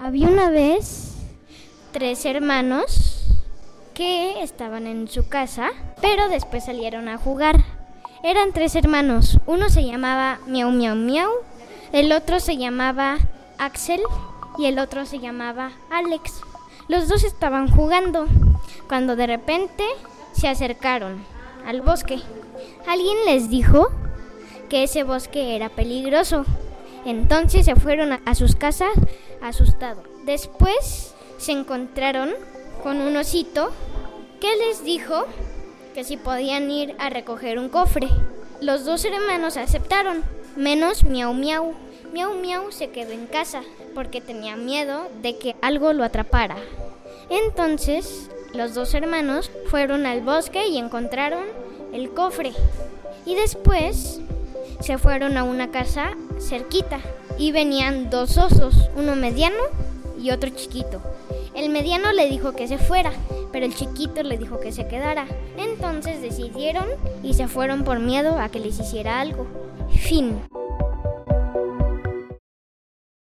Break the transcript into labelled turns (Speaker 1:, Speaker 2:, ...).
Speaker 1: Había una vez 3 hermanos que estaban en su casa, pero después salieron a jugar. Eran 3 hermanos. Uno se llamaba Miau Miau Miau, el otro se llamaba Axel y el otro se llamaba Alex. Los 2 estaban jugando cuando de repente se acercaron al bosque. Alguien les dijo que ese bosque era peligroso. Entonces se fueron a sus casas asustados. Después se encontraron con un osito que les dijo que si podían ir a recoger un cofre. Los 2 hermanos aceptaron, menos Miau Miau. Miau Miau se quedó en casa porque tenía miedo de que algo lo atrapara. Entonces los 2 hermanos fueron al bosque y encontraron el cofre. Y después se fueron a una casa cerquita y venían 2 osos, uno mediano y otro chiquito. El mediano le dijo que se fuera, pero el chiquito le dijo que se quedara. Entonces decidieron y se fueron por miedo a que les hiciera algo. Fin.